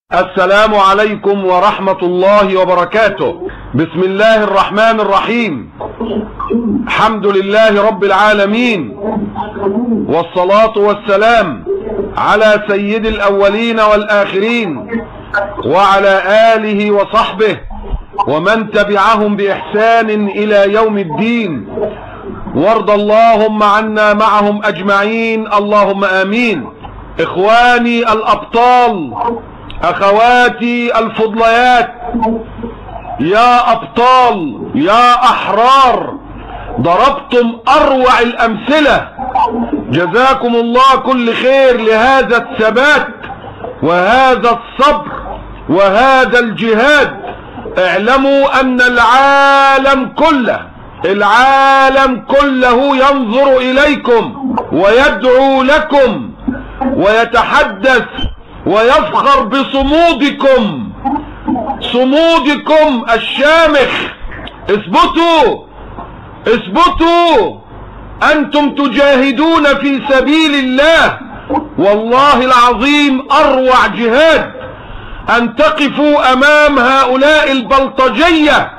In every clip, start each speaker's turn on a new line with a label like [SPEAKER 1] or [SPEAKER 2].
[SPEAKER 1] السلام عليكم ورحمة الله وبركاته. بسم الله الرحمن الرحيم. الحمد لله رب العالمين، والصلاة والسلام على سيد الأولين والآخرين وعلى آله وصحبه ومن تبعهم بإحسان إلى يوم الدين، وارض اللهم عنا معهم أجمعين، اللهم آمين. إخواني الأبطال، أخواتي الفضليات، يا أبطال يا أحرار، ضربتم أروع الأمثلة، جزاكم الله كل خير لهذا الثبات وهذا الصبر وهذا الجهاد. اعلموا أن العالم كله ينظر إليكم ويدعو لكم ويتحدث ويفخر بصمودكم، صمودكم الشامخ. اثبتوا، أنتم تجاهدون في سبيل الله، والله العظيم أروع جهاد أن تقفوا أمام هؤلاء البلطجية،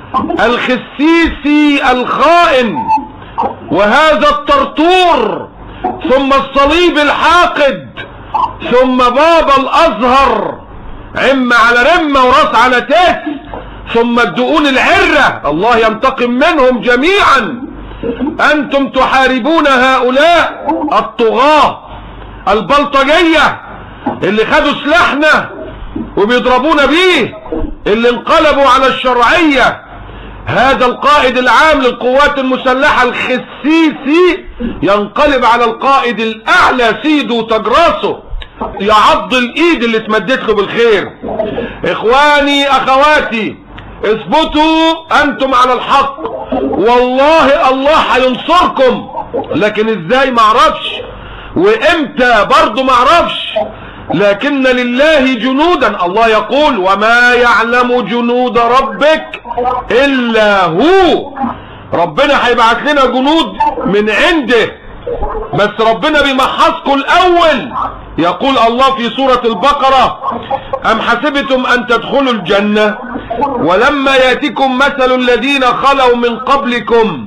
[SPEAKER 1] الخسيسي الخائن وهذا الطرطور، ثم الصليب الحاقد، ثم بابا الأزهر عم على رمة وراس على تاس، ثم الدقون العرة، الله ينتقم منهم جميعا. أنتم تحاربون هؤلاء الطغاة البلطجية اللي خدوا سلاحنا وبيضربونا بيه، اللي انقلبوا على الشرعية. هذا القائد العام للقوات المسلحة الخسيسي ينقلب على القائد الأعلى سيدو تجراسه، يعض الإيد اللي تمدت له بالخير. إخواني أخواتي، اثبتوا، أنتم على الحق، والله الله هينصركم. لكن ازاي معرفش، وامتى برضو معرفش، لكن لله جنودا. الله يقول: وما يعلم جنود ربك إلا هو. ربنا هيبعث لنا جنود من عنده، بس ربنا بيمحصكم الأول. يقول الله في سورة البقرة: أم حسبتم أن تدخلوا الجنة ولما يأتكم مثل الذين خلوا من قبلكم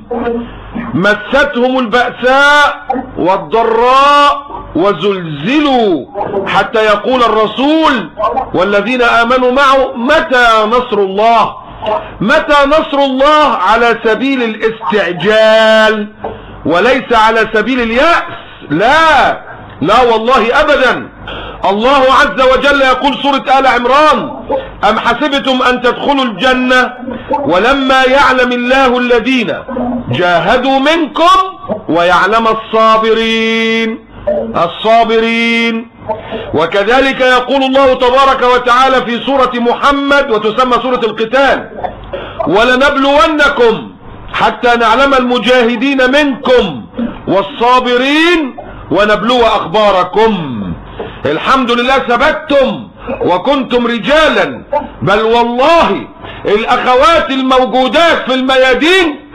[SPEAKER 1] مستهم البأساء والضراء وزلزلوا حتى يقول الرسول والذين آمنوا معه متى نصر الله. متى نصر الله على سبيل الاستعجال وليس على سبيل اليأس، لا والله أبدا. الله عز وجل يقول سورة آل عمران: أم حسبتم أن تدخلوا الجنة ولما يعلم الله الذين جاهدوا منكم ويعلم الصابرين. وكذلك يقول الله تبارك وتعالى في سورة محمد، وتسمى سورة القتال: ولنبلونكم حتى نعلم المجاهدين منكم والصابرين ونبلو أخباركم. الحمد لله ثبتتم وكنتم رجالا، بل والله الأخوات الموجودات في الميادين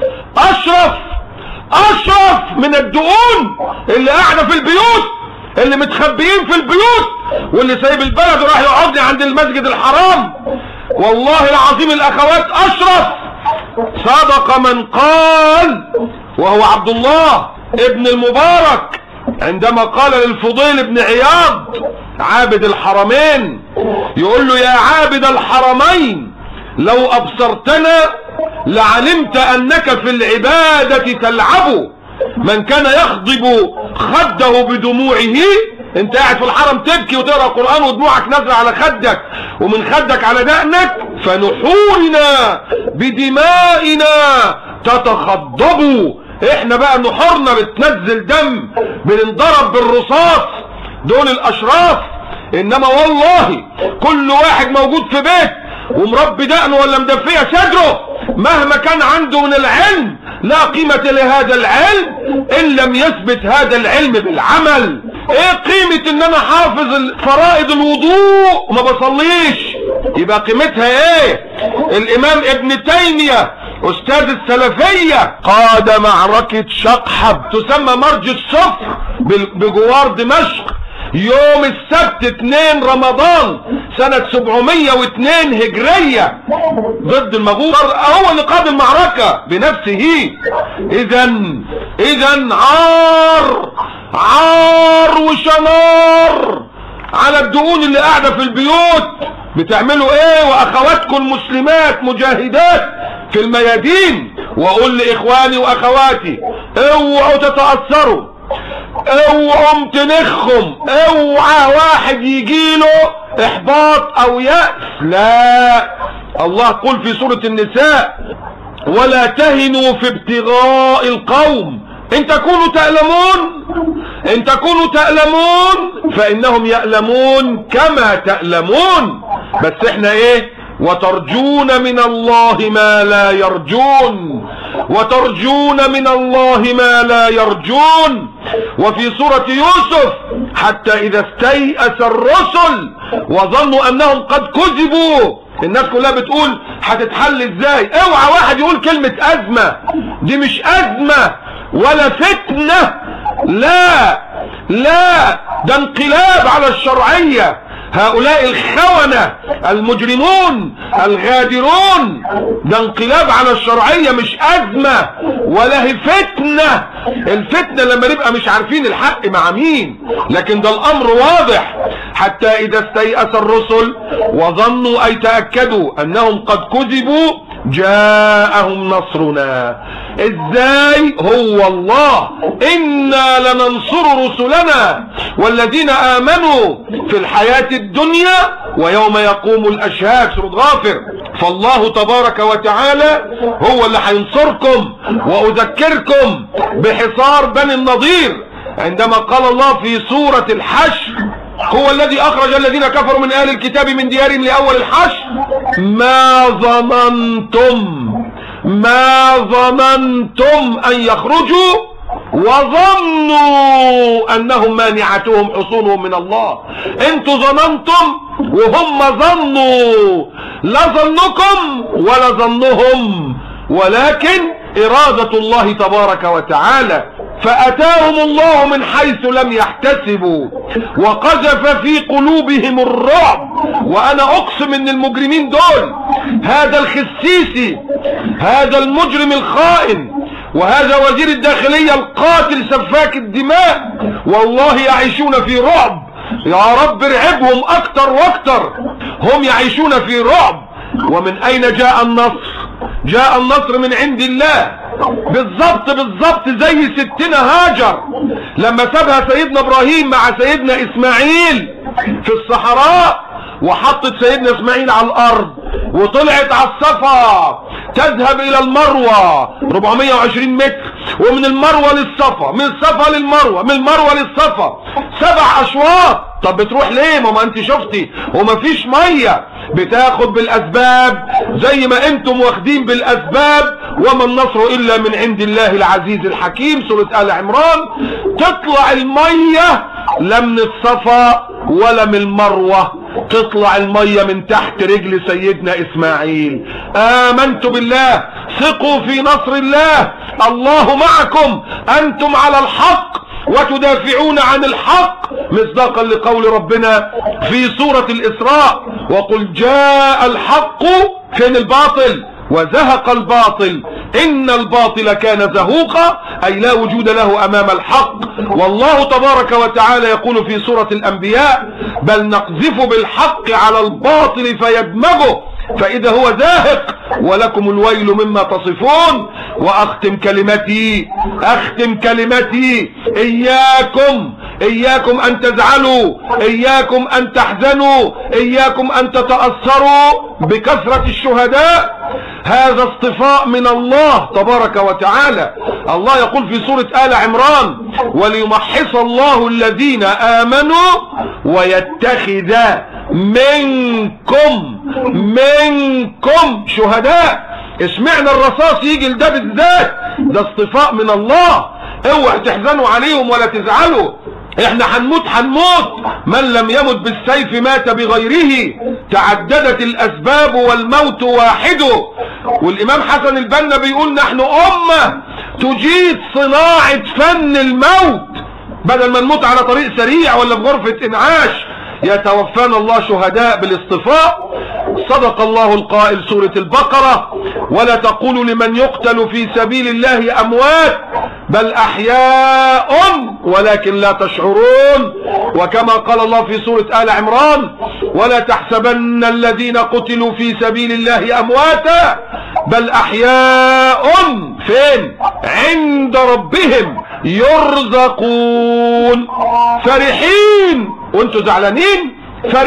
[SPEAKER 1] أشرف من الدقون اللي قاعدة في البيوت، اللي متخبيين في البيوت، واللي سايب البلد وراح يقعد عند المسجد الحرام. والله العظيم الأخوات أشرف. صدق من قال، وهو عبد الله ابن المبارك، عندما قال للفضيل بن عياض عابد الحرمين، يقول له: يا عابد الحرمين، لو أبصرتنا لعلمت أنك في العبادة تلعب. من كان يخضب خده بدموعه، انت قاعد في الحرم تبكي وتقرأ القرآن ودموعك نازله على خدك ومن خدك على دقنك، فنحورنا بدمائنا تتخضب. احنا بقى نحورنا بتنزل دم، بننضرب بالرصاص، دول الاشراف. انما والله كل واحد موجود في بيت ومربي دقنه ولا مدفيه صدره، مهما كان عنده من العلم، لا قيمة لهذا العلم ان لم يثبت هذا العلم بالعمل. ايه قيمة ان انا حافظ فرائض الوضوء وما بصليش؟ يبقى قيمتها ايه؟ الامام ابن تيمية استاذ السلفية قاد معركة شقحب، تسمى مرج الصفر بجوار دمشق، يوم السبت 2 رمضان سنة 702 هجرية ضد المغول، هو اللي قاد المعركة بنفسه. اذا عار وشنار على الدقون اللي قاعدة في البيوت. بتعملوا ايه واخواتكم المسلمات مجاهدات في الميادين؟ واقول لاخواني واخواتي اوعوا تتأثروا، اوعوا تنخم، اوعى واحد يجيله احباط او يأس. لا، الله يقول في سورة النساء ولا تهنوا في ابتغاء القوم ان تكونوا تألمون فانهم يألمون كما تألمون. بس احنا ايه؟ وترجون من الله ما لا يرجون، وترجون من الله ما لا يرجون. وفي سورة يوسف حتى إذا استيأس الرسل وظنوا أنهم قد كذبوا. الناس كلها بتقول هتتحل ازاي؟ اوعى واحد يقول كلمة أزمة، دي مش أزمة ولا فتنة، لا ده انقلاب على الشرعية. هؤلاء الخونة المجرمون الغادرون، ده انقلاب على الشرعية مش أزمة ولا هي فتنة. الفتنة لما نبقى مش عارفين الحق مع مين، لكن ده الأمر واضح. حتى إذا استيأس الرسل وظنوا أي تأكدوا أنهم قد كذبوا جاءهم نصرنا. ازاي؟ هو الله إنا لننصر رسلنا والذين آمنوا في الحياة الدنيا ويوم يقوم الأشهاد، سورة غافر. فالله تبارك وتعالى هو اللي هينصركم. وأذكركم بحصار بني النضير عندما قال الله في سورة الحشر هو الذي أخرج الذين كفروا من أهل الكتاب من ديارهم لأول الحشر ما ظننتم أن يخرجوا وظنوا أنهم مانعتهم حصونهم من الله. انتوا ظننتم وهم ظنوا، لا ظنكم ولا ظنهم، ولكن إرادة الله تبارك وتعالى. فأتاهم الله من حيث لم يحتسبوا وقذف في قلوبهم الرعب. وأنا أقسم إن المجرمين دول، هذا الخسيسي، هذا المجرم الخائن، وهذا وزير الداخلية القاتل سفاك الدماء، والله يعيشون في رعب. يا رب ارعبهم أكتر وأكتر، هم يعيشون في رعب. ومن أين جاء النصر؟ جاء النصر من عند الله. بالضبط زي ستنا هاجر لما سابها سيدنا ابراهيم مع سيدنا اسماعيل في الصحراء، وحطت سيدنا اسماعيل على الارض وطلعت على الصفا تذهب الى المروة 420 متر، ومن المروة للصفا، من الصفا للمروة، من المروة للصفا 7 اشواط. طب بتروح ليه؟ ما انت شفتي ومفيش مية. بتاخد بالاسباب زي ما انتم واخدين بالاسباب. وما النصر الا من عند الله العزيز الحكيم، سورة آل عمران. تطلع المية لا من الصفا ولا من المروة، تطلع المية من تحت رجل سيدنا اسماعيل. آمنت بالله، ثقوا في نصر الله، الله معكم، انتم على الحق وتدافعون عن الحق، مصداقا لقول ربنا في سورة الإسراء وقل جاء الحق، فين الباطل؟ وزهق الباطل إن الباطل كان زهوقا، أي لا وجود له أمام الحق. والله تبارك وتعالى يقول في سورة الأنبياء بل نقذف بالحق على الباطل فيدمغه فإذا هو زاهق ولكم الويل مما تصفون. وأختم كلمتي إياكم أن تزعلوا، إياكم أن تحزنوا، إياكم أن تتأثروا بكثرة الشهداء. هذا اصطفاء من الله تبارك وتعالى. الله يقول في سورة آل عمران وليمحص الله الذين آمنوا ويتخذ منكم شهداء. اسمعنا الرصاص يجي لده بالذات، ده اصطفاء من الله. اوعوا تحزنوا عليهم ولا تزعلوا، احنا هنموت من لم يمت بالسيف مات بغيره، تعددت الاسباب والموت واحد. والامام حسن البنا بيقول نحن امة تجيد صناعة فن الموت. بدل ما نموت على طريق سريع ولا في غرفة انعاش. يتوفانا الله شهداء بالاصطفاء. صدق الله القائل سورة البقرة: ولا تقولوا لمن يقتل في سبيل الله أموات بل أحياء ولكن لا تشعرون. وكما قال الله في سورة آل عمران: ولا تحسبن الذين قتلوا في سبيل الله أمواتا بل أحياء فين؟ عند ربهم يرزقون. فرحين وانتوا زعلانين،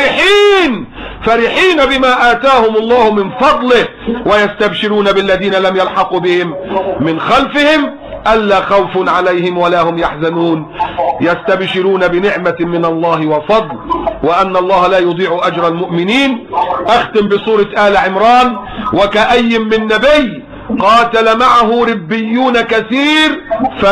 [SPEAKER 1] فرحين بما آتاهم الله من فضله، ويستبشرون بالذين لم يلحقوا بهم من خلفهم ألا خوف عليهم ولا هم يحزنون. يستبشرون بنعمة من الله وفضل وأن الله لا يضيع أجر المؤمنين. أختم بسورة آل عمران: وكأي من نبي قاتل معه ربيون كثير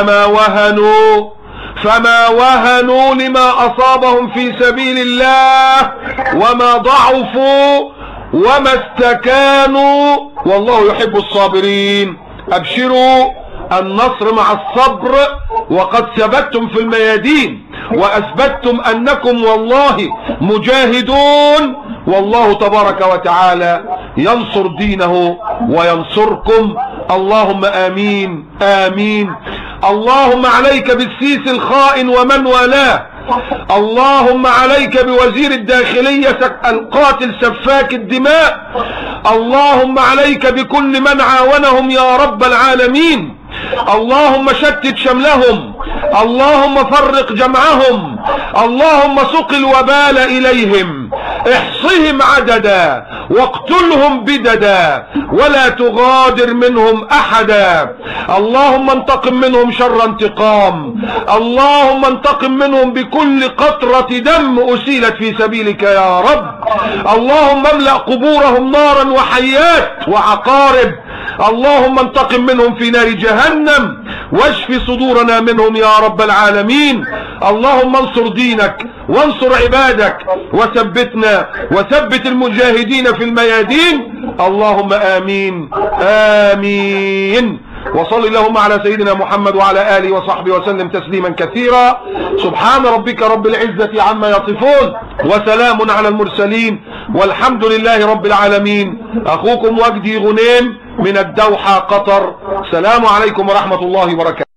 [SPEAKER 1] فما وهنوا لما أصابهم في سبيل الله وما ضعفوا وما استكانوا والله يحب الصابرين. أبشروا، النصر مع الصبر، وقد ثبتتم في الميادين وأثبتتم أنكم والله مجاهدون، والله تبارك وتعالى ينصر دينه وينصركم. اللهم آمين آمين. اللهم عليك بالسيس الخائن ومن والاه. اللهم عليك بوزير الداخلية القاتل سفاك الدماء. اللهم عليك بكل من عاونهم يا رب العالمين. اللهم شتت شملهم، اللهم فرق جمعهم، اللهم سق الوبال إليهم، احصهم عددا واقتلهم بددا ولا تغادر منهم أحدا. اللهم انتقم منهم شر انتقام، اللهم انتقم منهم بكل قطرة دم أسيلت في سبيلك يا رب. اللهم املأ قبورهم نارا وحيات وعقارب. اللهم انتقم منهم في نار جهنم واشف صدورنا منهم يا رب العالمين. اللهم انصر دينك وانصر عبادك وثبتنا وثبت المجاهدين في الميادين. اللهم آمين آمين. وصل اللهم على سيدنا محمد وعلى آله وصحبه وسلم تسليما كثيرا. سبحان ربك رب العزة عما يصفون وسلام على المرسلين والحمد لله رب العالمين. أخوكم وجدي غنيم من الدوحة قطر. السلام عليكم ورحمة الله وبركاته.